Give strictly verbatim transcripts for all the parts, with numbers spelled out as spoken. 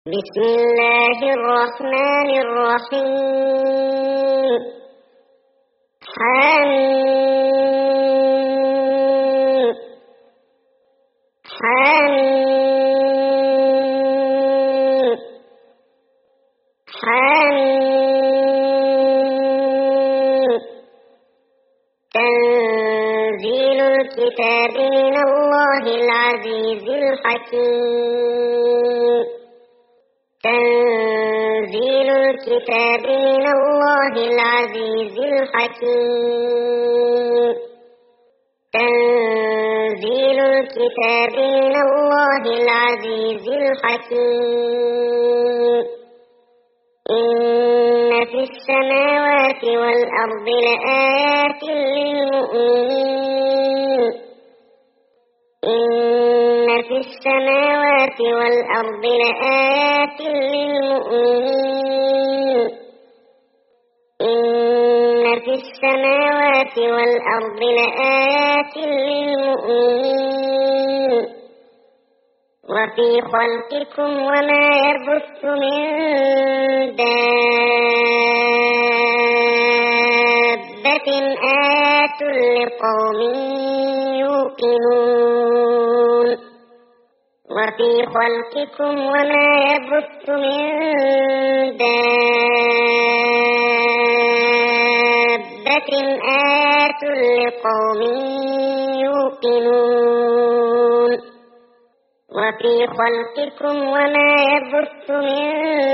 بسم الله الرحمن الرحيم حميم حميم حميم تنزيل الكتاب من الله العزيز الحكيم تنزيل الكتاب من الله العزيز الحكيم تنزيل الكتاب من الله العزيز الحكيم إن في السماوات والأرض لآيات للمؤمنين إن في السماوات والأرض لآيات للمؤمنين إن في السماوات والأرض لآيات للمؤمنين وفي خلقكم وما يبث من دابة آيات لقوم يوقنون وفي خلقكم وما يبث من دابة آيات لقوم يوقنون وفي خلقكم وما يبث من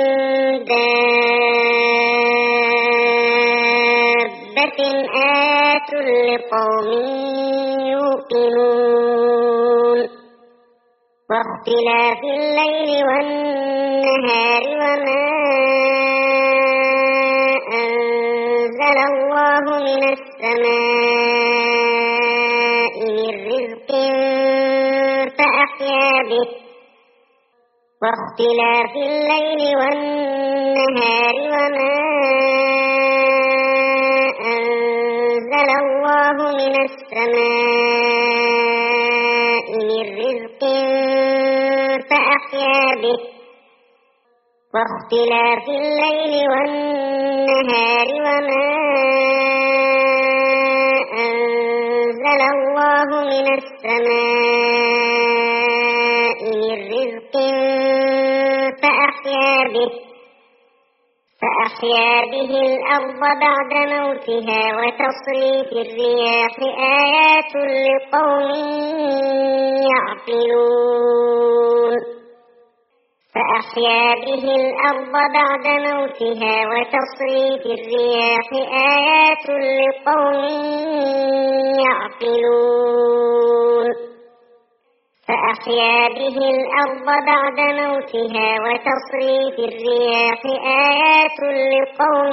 دابة آيات لقوم يوقنون واختلاف الليل والنهار وما أنزل الله من السماء من رزق فأحيا به واختلاف الليل والنهار وما أنزل الله من السماء من رزق فأحيا به واختلاف الليل والنهار وما أنزل الله من السماء من رزق فأحيا به فأحيا به الأرض بعد موتها وتصريف الرياح آيات لقوم يعقلون فأحيا به الأرض بعد موتها وتصريف الرياح آيات لقوم يعقلون فأحيا به الأرض بعد موتها وتصريف الرياح آيات لقوم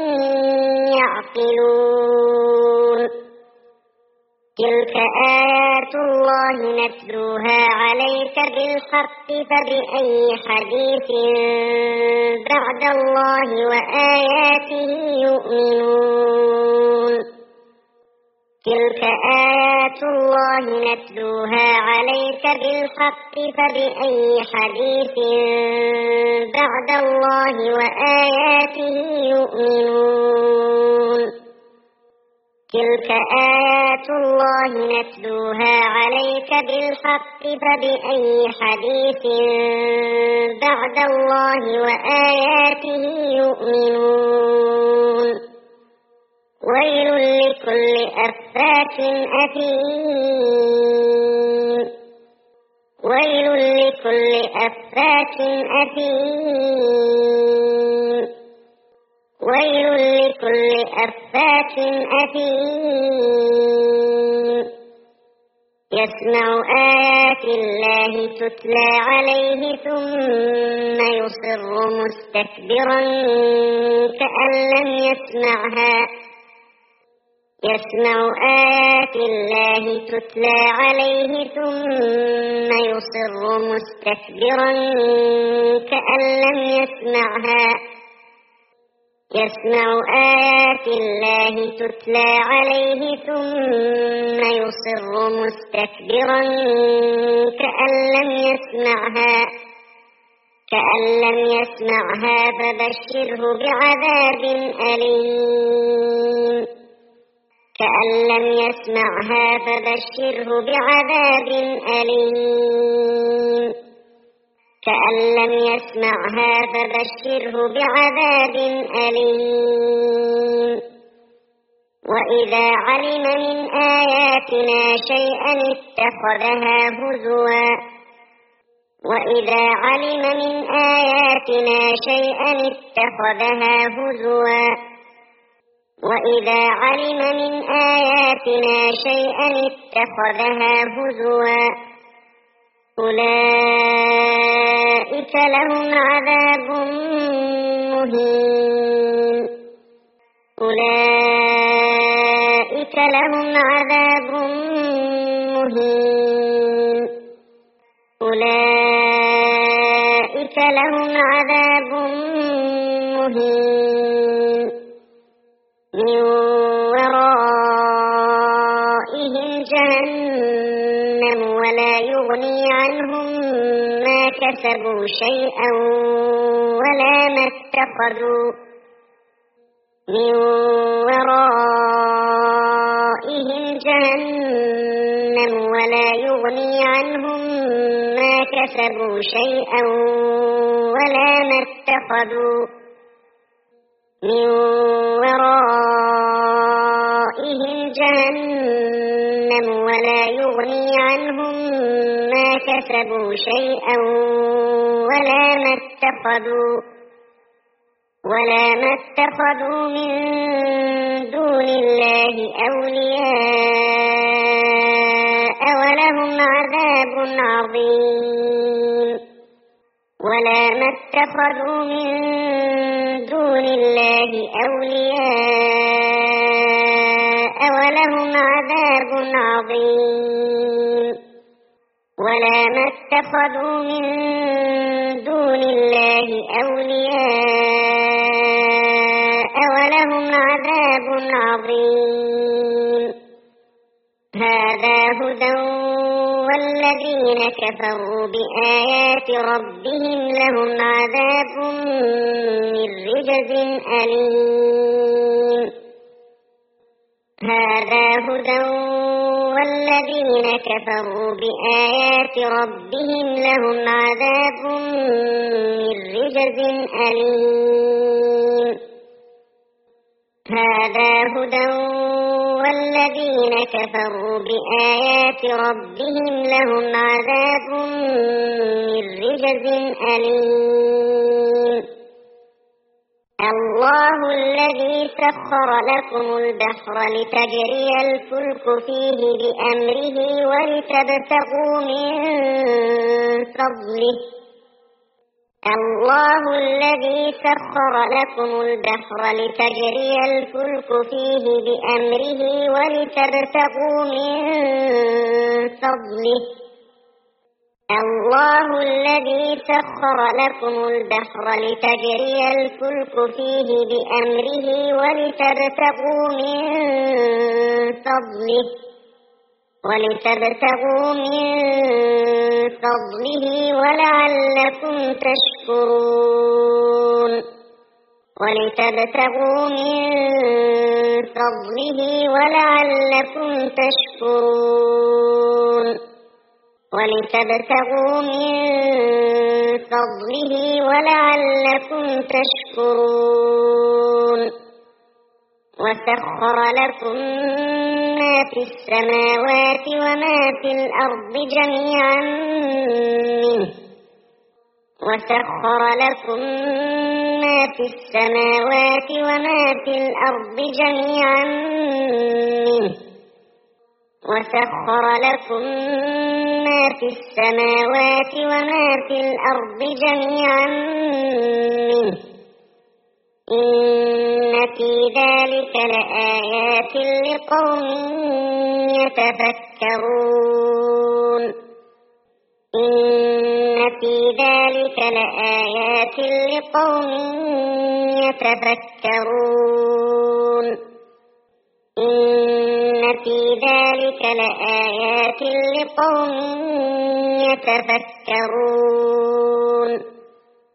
يعقلون تلك آيات الله نتلوها عليك بالحق فبأي حديث بعد الله وآياته يؤمنون تلك آيات الله نتلوها عليك بالحق فبأي حديث بعد الله وآياته يؤمنون تلك آيات الله نتلوها عليك بالحق فبأي حديث بعد الله وآياته يؤمنون ويل لكل أفاك أثيم ويل لكل أفاك أثيم ويل لكل أفاك أثيم يسمع آيات الله تتلى عليه ثم يصر مستكبرا كأن لم يسمعها يسمع آيات الله تتلى عليه ثم يصر مستكبرا كأن لم يسمعها يسمع آيات الله تتلى عليه ثم يصر مستكبرا كأن لم يسمعها كأن لم يسمعها فبشره بعذاب أليم كأن لم يسمعها فبشره بعذاب أليم كأن لم يسمعها فبشره بعذاب أليم وإذا علم من آياتنا شيئا اتخذها هزوا وإذا علم من آياتنا شيئا اتخذها هزوا وإذا علم من آياتنا شيئا اتخذها هزوا أولئك لهم عذاب مهين أولئك لهم عذاب مهين أولئك لهم عذاب مهين من ورائهم جهنم ولا يغني عنهم ما كسبوا شيئا ولا ما اتخذوا من ورائهم جهنم ولا يغني عنهم ما كسبوا شيئا ولا ما اتخذوا من ورائهم جهنم ولا يغني عنهم ما كسبوا شيئا ولا ما اتخذوا ولا ما اتخذوا من دون الله أولياء ولهم عذاب عظيم ولا ما اتخذوا من دون الله أولياء ولهم عذاب عظيم ولا ما اتخذوا من دون الله أولياء ولهم عذاب عظيم هذا هدى والذين كفروا بآيات ربهم لهم عذاب من رجز أليم هذا هدى والذين كفروا بآيات ربهم لهم عذاب من رجز أليم هذا هدى والذين كفروا بآيات ربهم لهم عذاب من رجز أليم الله الذي سخر لكم البحر لتجري الفلك فيه بأمره ولتبتغوا من فضله الله الذي سخر لكم البحر لتجري الفلك فيه بأمره ولتبتغوا من فضله الله الذي سخر لكم البحر لتجري الفلك فيه بأمره ولتبتغوا من فضله ولتبتغوا من فضله ولعلكم تشكرون ولتبتغوا من فضله ولعلكم تشكرون ولتبتغوا من فضله ولعلكم تشكرون وسخر لكم ما في السماوات وما في الأرض جميعا منه وسخر لكم ما في السماوات وما في الأرض جميعا منه وسخر لكم ما في السماوات وما في الأرض جميعا منه إن في ذلك لآيات لقوم يتفكرون إن في ذلك لآيات لقوم يتفكرون إن في ذلك لآيات لقوم يتفكرون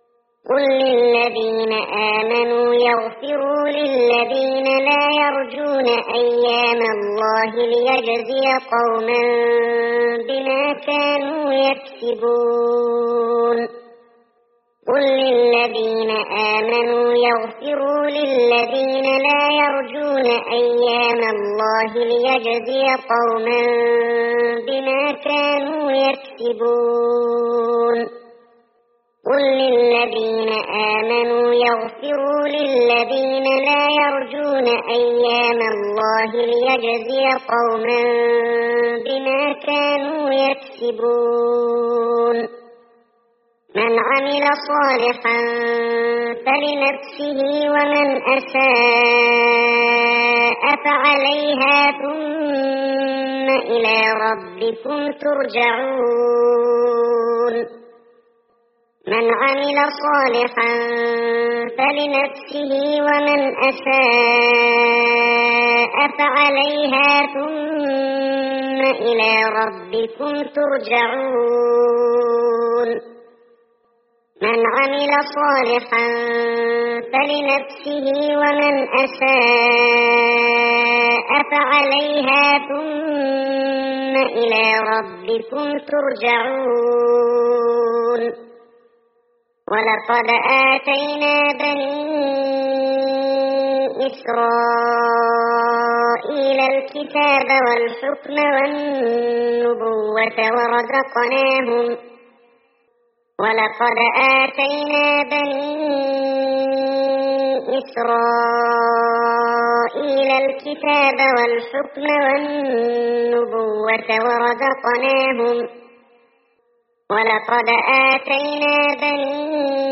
قل للذين آمنوا يغفروا للذين لا يرجون أيام الله ليجزي قوما بما كانوا يكسبون قل للذين آمنوا يغفروا للذين لا يرجون أيام الله ليجزي قوما بما كانوا يكسبون قل للذين آمنوا يغفروا للذين لا يرجون أيام الله ليجزي قوما بما كانوا يكسبون من عمل صالحا فلنفسه ومن أساء فعليها ثم إلى ربكم ترجعون من عمل صالحا فلنفسه ومن أساء فعليها ثم إلى ربكم ترجعون من عمل صالحا فلنفسه ومن أساء فعليها ثم إلى ربكم ترجعون ولقد آتينا بني إسرائيل الكتاب والحكم والنبوة ورزقناهم ولقد آتينا بني إسرائيل الكتاب والحكم والنبوة ورزقناهم ولقد آتينا بني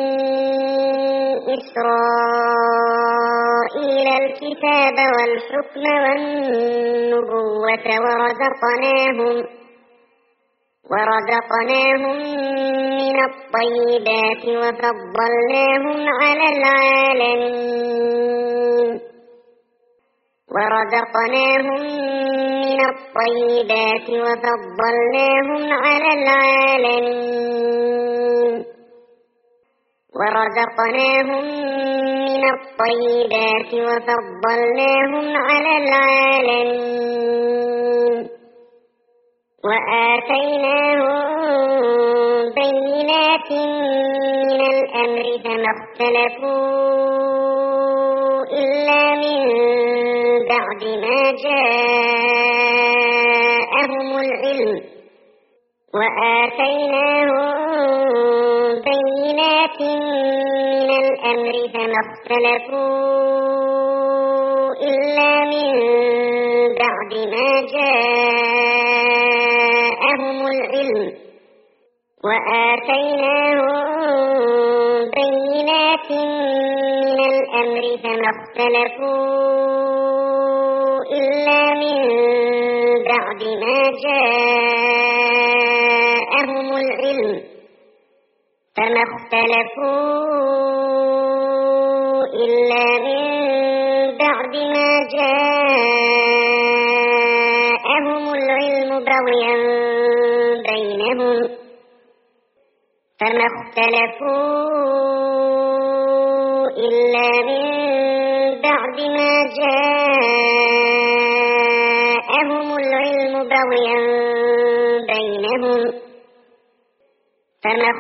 إسرائيل الكتاب والحكم والنبوة ورزقناهم ورزقناهم من الطيبات وفضلناهم على العالمين ورزقناهم من الطيبات وفضلناهم على العالمين ورزقناهم من الطيبات وفضلناهم على العالمين وآتيناهم بينات من الأمر فما اختلفوا إلا من بعد ما جاءهم العلم وآتيناهم بينات من الأمر فما اختلفوا إلا من بعد ما جاءهم العلم وآتيناهم بينات من الأمر فما اختلفوا إلا من بعد ما جاءهم العلم فما اختلفوا إلا من بعد ما جاءهم العلم بغيا بينهم فما اختلفوا إلا من بعد ما جاءهم العلم بغيا بينهم فما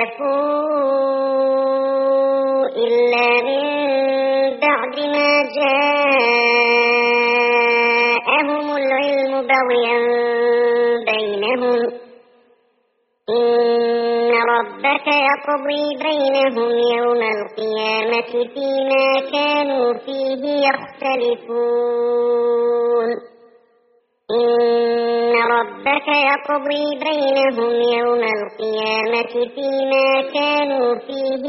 اختلفوا إلا من بعد ما جاءهم العلم بغيا بينهم إن ربك يقضي بينهم يوم القيامة فيما كانوا فيه يختلفون إن ربك يقضي بينهم يوم القيامة فيما كانوا فيه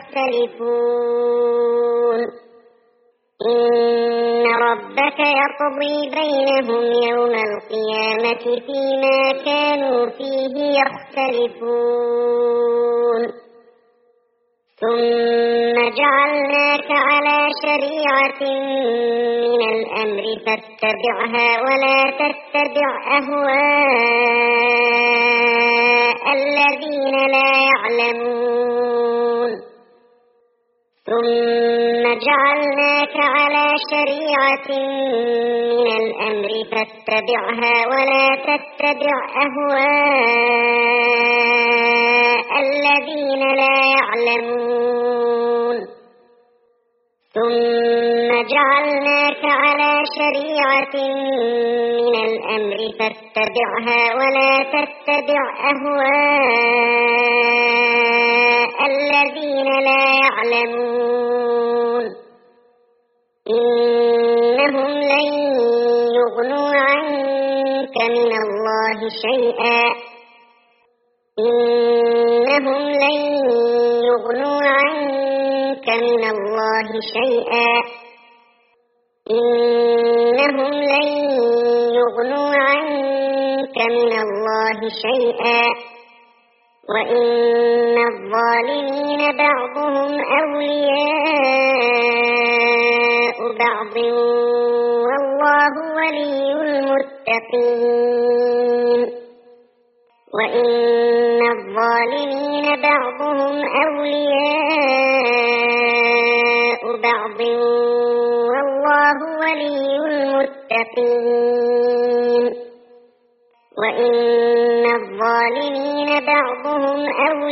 يختلفون إن ربك يقضي بينهم يوم القيامة فيما كانوا فيه يختلفون ثم جعلناك على شريعة من الأمر فاتبعها ولا تتبع أهواء الذين لا يعلمون ثم جعلناك على شريعة من الأمر فاتبعها ولا تتبع أهواء الذين لا يعلمون ثم جعلناك على شريعة من الأمر فاتبعها ولا تتبع أهواء الذين لا يعلمون إنهم لن يغنوا عنك من الله شيئا إنهم لن يغنوا عنك من الله شيئا إنهم لن يغنوا عنك من الله شيئا وإن الظالمين بعضهم أولياء بعض والله ولي المتقين وإن الظالمين بعضهم أولياء بعض والله ولي المتقين وإن الظالمين بعضهم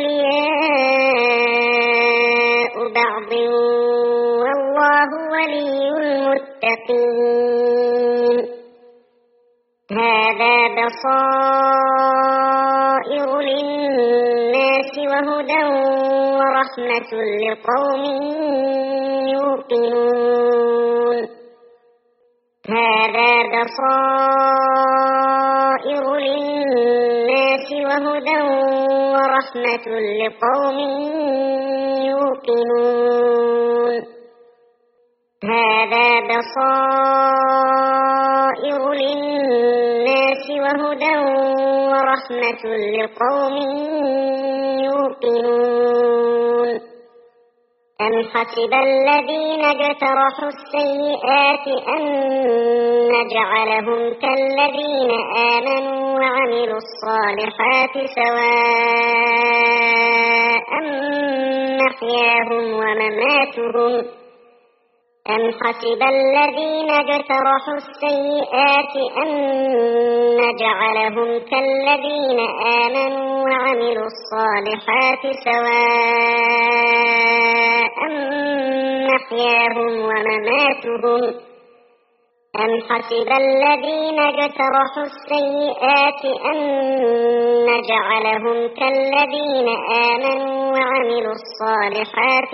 أولياء بعض والله ولي المتقين هذا بصائر للناس وهدى ورحمة لقوم يوقنون هذا بصائر للناس وهدى ورحمة لقوم يوقنون هذا بصائر للناس وهدى ورحمة لقوم يوقنون أم حسب الذين اجترحوا السيئات أن نجعلهم كالذين آمنوا وعملوا الصالحات سواء محياهم ومماتهم أم حسب الذين اجترحوا السيئات أن نجعلهم كالذين آمنوا وعملوا الصالحات سواء محياهم ومماتهم أم حسب الذين اجترحوا السيئات أن نجعلهم كالذين آمنوا وعملوا الصالحات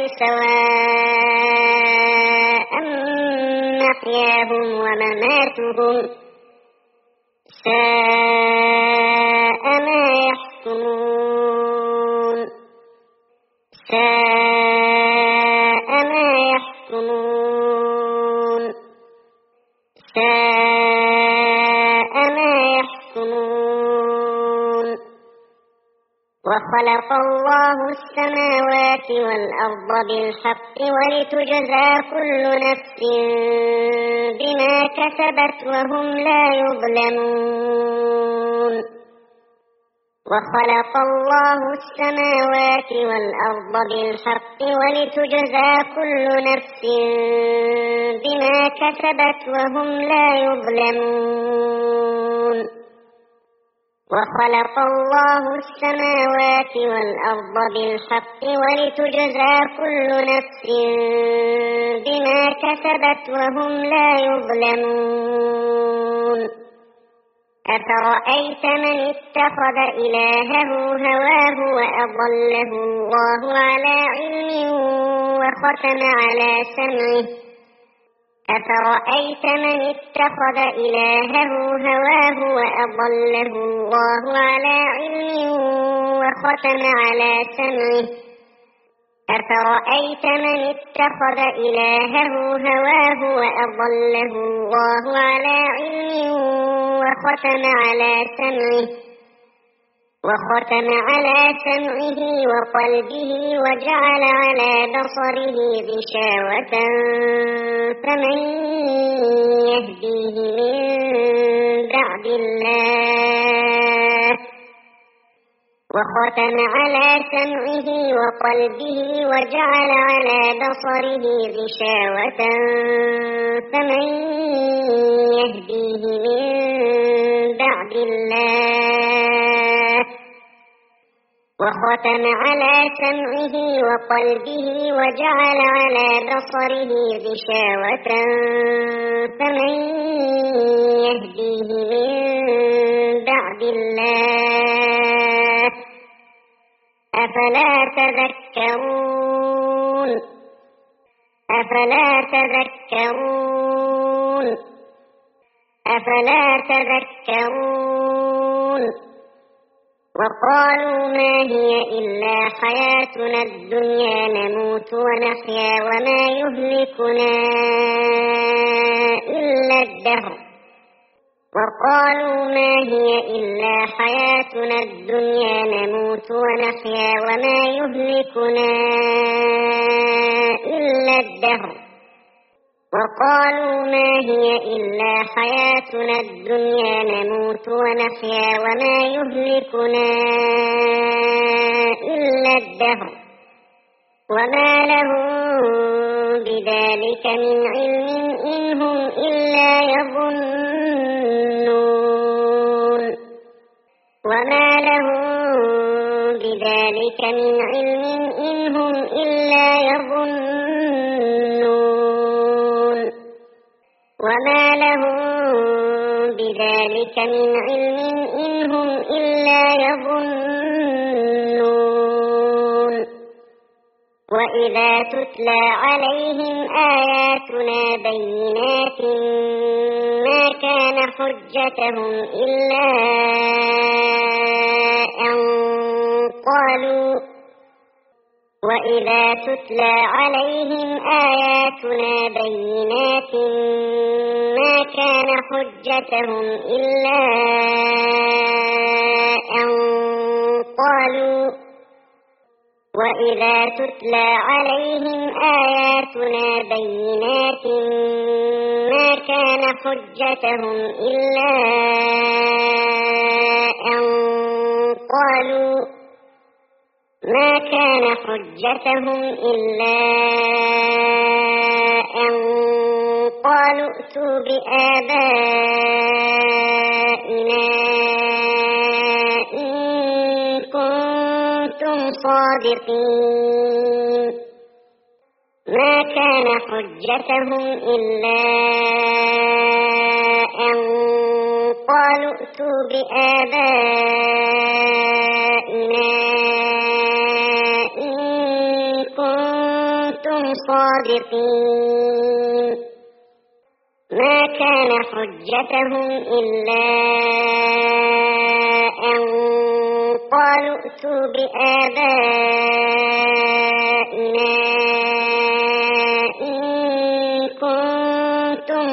سواء محياهم ومماتهم ساء ما يحكمون ساء ما يحكمون ساء ما يحكمون وخلق الله السماوات والأرض بالحق ولتجزى كل نفس بما كسبت وهم لا يظلمون وخلق الله السماوات والأرض بالحق ولتجزى كل نفس بما كسبت وهم لا يظلمون وخلق الله السماوات والأرض بالحق ولتجزى كل نفس بما كسبت وهم لا يظلمون أفرأيت من اتخذ إلهه هواه وأضله الله على علم وختم على سمعه أفرأيت من اتخذ إلهه هواه وأضله الله على علم وختم على سمعه أفرأيت من اتخذ إلهه هواه وأضله الله على علم وختم على سمعه وختم على سمعه وقلبه وجعل على بصره غشاوة فمن يهديه من بعد الله وختم على سمعه وقلبه وجعل على بصره غشاوة فمن يهديه من بعد الله وختم على سمعه وقلبه وجعل على بصره غشاوة فمن يهديه من بعد الله أفلا تذكرون أفلا تذكرون أفلا تذكرون وقالوا ما هي إلا حياتنا الدنيا نموت ونحيا وما يهلكنا إلا الدهر وقالوا ما هي إلا حياتنا الدنيا نموت ونحيا وما يهلكنا إلا الدهر وقالوا ما هي إلا حياتنا الدنيا نموت ونحيا وما يهلكنا إلا الدهر وما لهم بذلك من علم إن هم إلا يظنون وما لهم بذلك من علم إن هم إلا يظنون وما لهم بذلك من علم إن هم إلا يظنون وإذا تتلى عليهم آياتنا بينات ما كان حجتهم إلا أن قالوا وإذا تتلى عليهم آياتنا بينات ما كان حجتهم إلا أن قالوا وإذا تتلى عليهم آياتنا بينات ما كان حجتهم إلا أن قالوا ما كان حجتهم إلا أن قالوا ائتوا بآبائنا إن كنتم صادقين ما كان حجتهم إلا أن قالوا ائتوا بآبائنا إن كنتم صادقين ما كان حجتهم إلا أن قالوا ائتوا بآبائنا إن كنتم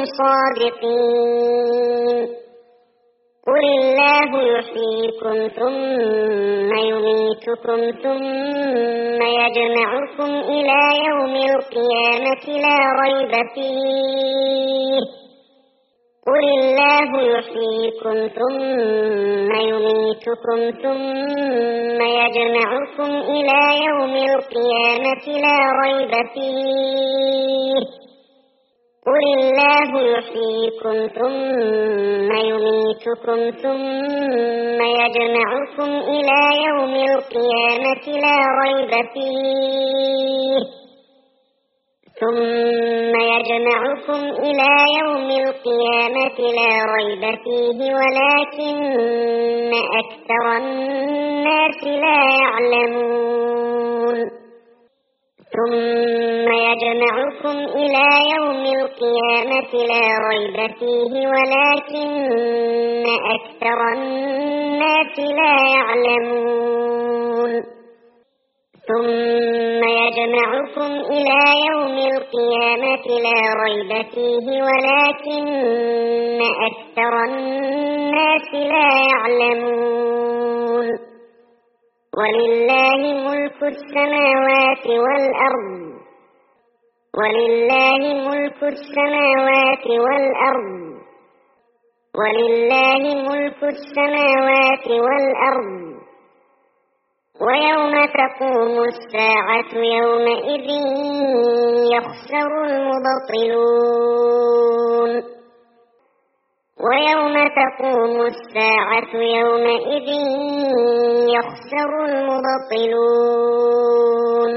صادقين قل الله يحييكم ثم يميتكم ثم يجمعكم إلى يوم القيامة لا ريب فيه قل الله يحييكم ثم يميتكم ثم يجمعكم إلى يوم القيامة لا ريب فيه قل الله يحييكم ثم يميتكم ثم يجمعكم إلى يوم القيامة لا ريب فيه ثم يجمعكم إلى يوم القيامة لا ريب فيه ولكن أكثر الناس لا يعلمون ثم يجمعكم إلى يوم القيامة لا ريب فيه ولكن أكثر الناس لا يعلمون ثم يجمعكم إلى يوم القيامة لا ريب فيه ولكن أكثر الناس لا يعلمون ولله ملك السماوات والأرض ولله ملك السماوات والأرض ولله ملك السماوات والأرض ويوم تقوم الساعة يومئذ يخسر المبطلون ويوم تقوم الساعة يومئذ يخسر المبطلون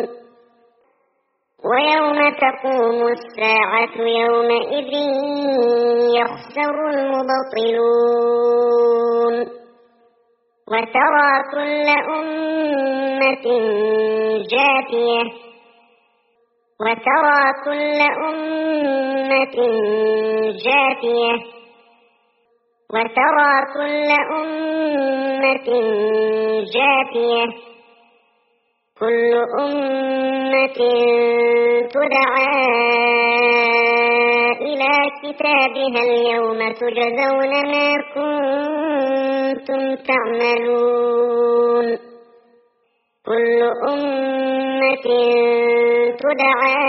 ويوم تقوم الساعة يومئذ يخسر المبطلون وترى كل أمة جاثية وترى كل أمة جاثية وترى كل أمة جاثية كل أمة تدعى إلى كتابها اليوم تجزون ما كنتم تعملون كل أمة تدعى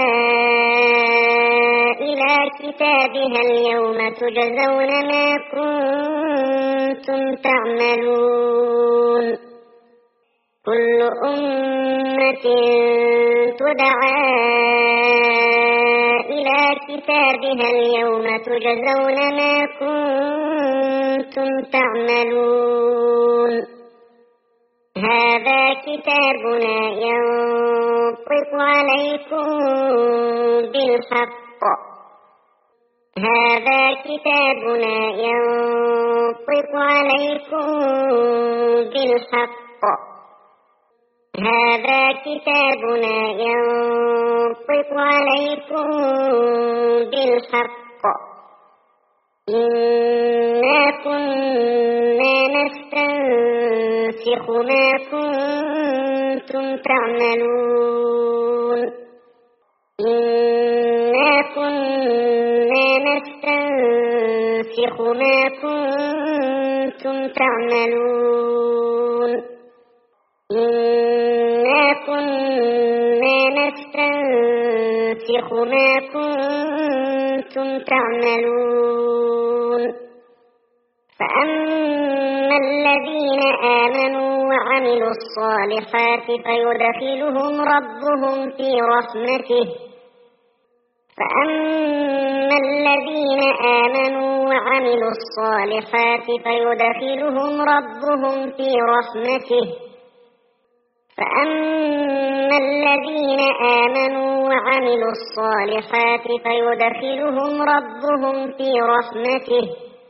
إلى كتابها اليوم تجزون ما كنتم تعملون كل أمة تدعى إلى كتابها اليوم تجزون ما كنتم تعملون هذا كتابنا ينطق عليكم بالحق هذا كتابنا ينطق عليكم بالحق هذا كتابنا ينطق عليكم بالحق إنا كنا نستنسخ ما كنتم تعملون إنا كنا نستنسخ ما كنتم تعملون إنا كنا نستنسخ ما كنتم تعملون فأما الذين آمنوا وعملوا الصالحات فيدخلهم ربهم في رحمته فأما الذين آمنوا وعملوا الصالحات فيدخلهم ربهم في رحمته فأما الذين آمنوا وعملوا الصالحات فيدخلهم ربهم في رحمته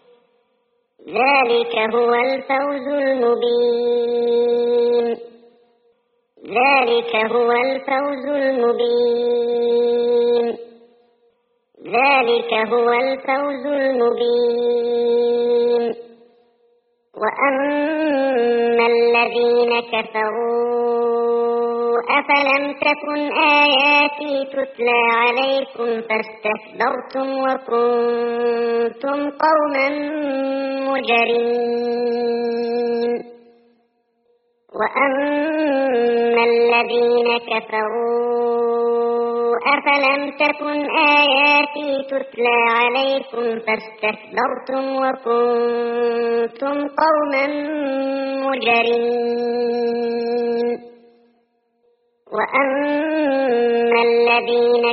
ذلك هو الفوز المبين ذلك هو الفوز المبين ذلك هو الفوز المبين وأما الذين كفروا أفلم تكن آياتي تتلى عليكم فاستكبرتم وكنتم قوما مجرمين وأما الذين كفروا أفلم تكن آياتي تتلى عليكم فاستكبرتم وكنتم قوما مجرمين وأما الذين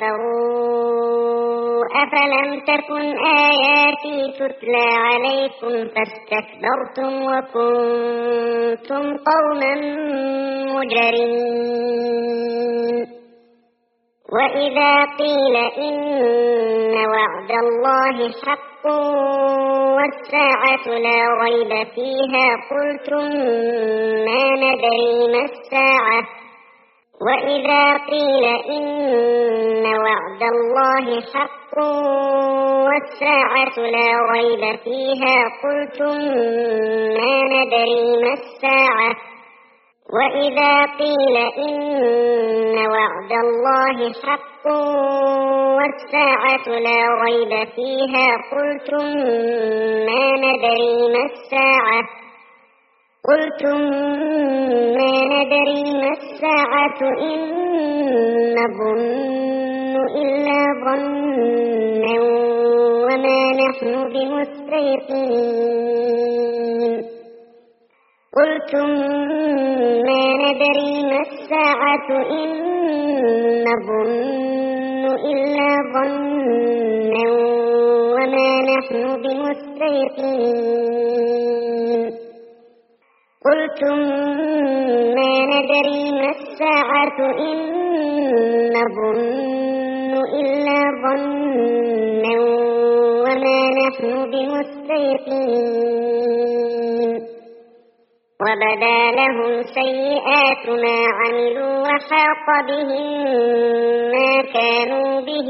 كفروا أفلم تكن آياتي تتلى عليكم فاستكبرتم وكنتم قوما مجرمين وإذا قيل إن وعد الله حق والساعة لا ريب فيها قلتم ما ندري ما الساعة وإذا قيل إن وعد الله حق والساعة لا ريب فيها قلتم ما ندري ما الساعة وإذا قيل إن وعد الله حق والساعة لا ريب فيها قلتم ما ندري ما الساعة قلتم ما ندري ما الساعة إن نظن إلا ظنا وما نحن بمستيقنين قلتم ما ندري ما الساعة إن نظن إلا ظنا وما نحن بمستيقنين قلتم ما ندري ما الساعة إن نظن إلا ظنا وما نحن بمستيقنين وبدا لهم سيئات ما عملوا وحاق بهم ما كانوا به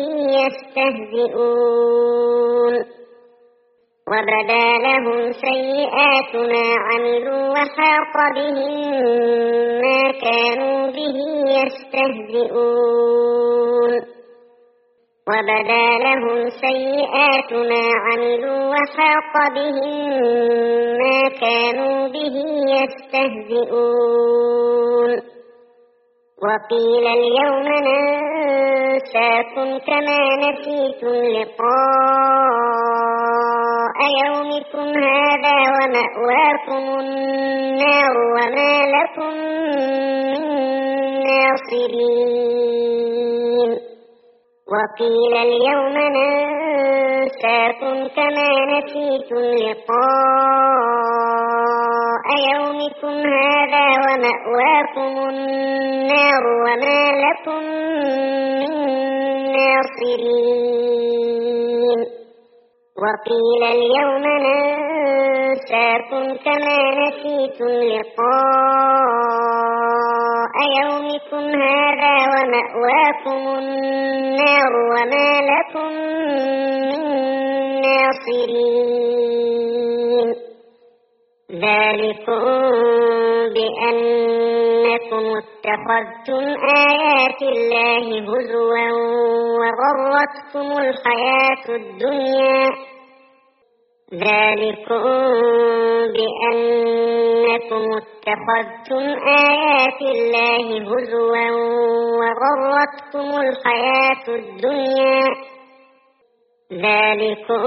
يستهزئون وبدا لهم سيئات ما عملوا وحاق بهم ما كانوا به يستهزئون وبدا لهم سيئات ما عملوا وحاق بهم ما كانوا به يستهزئون وقيل اليوم ننساكم كما نسيتم لقاء يومكم هذا ومأواكم النار وما لكم من ناصرين وقيل اليوم ننساكم كما نسيتم لقاء يومكم هذا ومأواكم النار وما لكم من ناصرين وقيل اليوم ننساكم كما نسيتم لقاء يومكم هذا ومأواكم النار وما لكم من ناصرين ذلكم بأنكم اتخذتم آيات الله هزوا وغرتكم الحياة الدنيا ذلكم بأنكم اتخذتم آيات الله هزوا وغرتكم الحياة الدنيا ذلكم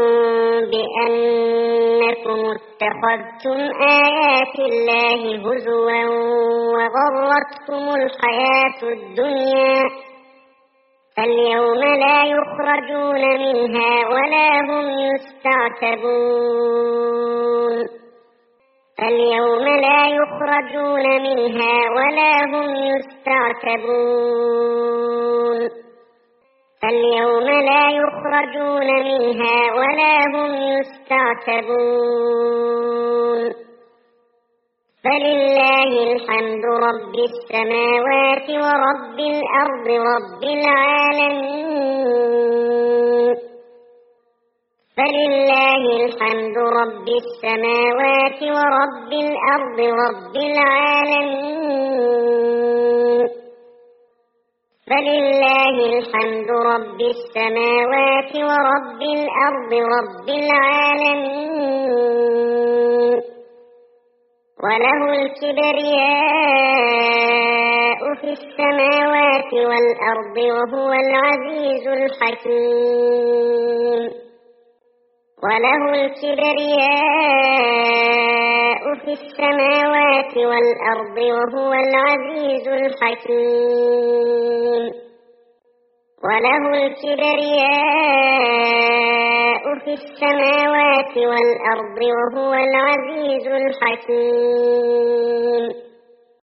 بأنكم اتخذتم آيات الله هزوا وغرتكم الحياة الدنيا فاليوم لا يخرجون منها ولا هم يستعتبون فاليوم لا يخرجون منها ولا هم يستعتبون فاليوم لا يخرجون منها ولا هم يستعتبون فلله الحمد رب السماوات ورب الأرض رب العالمين فلله الحمد رب السماوات ورب الأرض رب العالمين فلله الحمد رب السماوات ورب الأرض رب العالمين وله الكبرياء في السماوات والأرض وهو العزيز الحكيم وله الكبرياء في السماوات والأرض وهو العزيز الحكيم وله الكبرياء في السماوات والأرض وهو العزيز الحكيم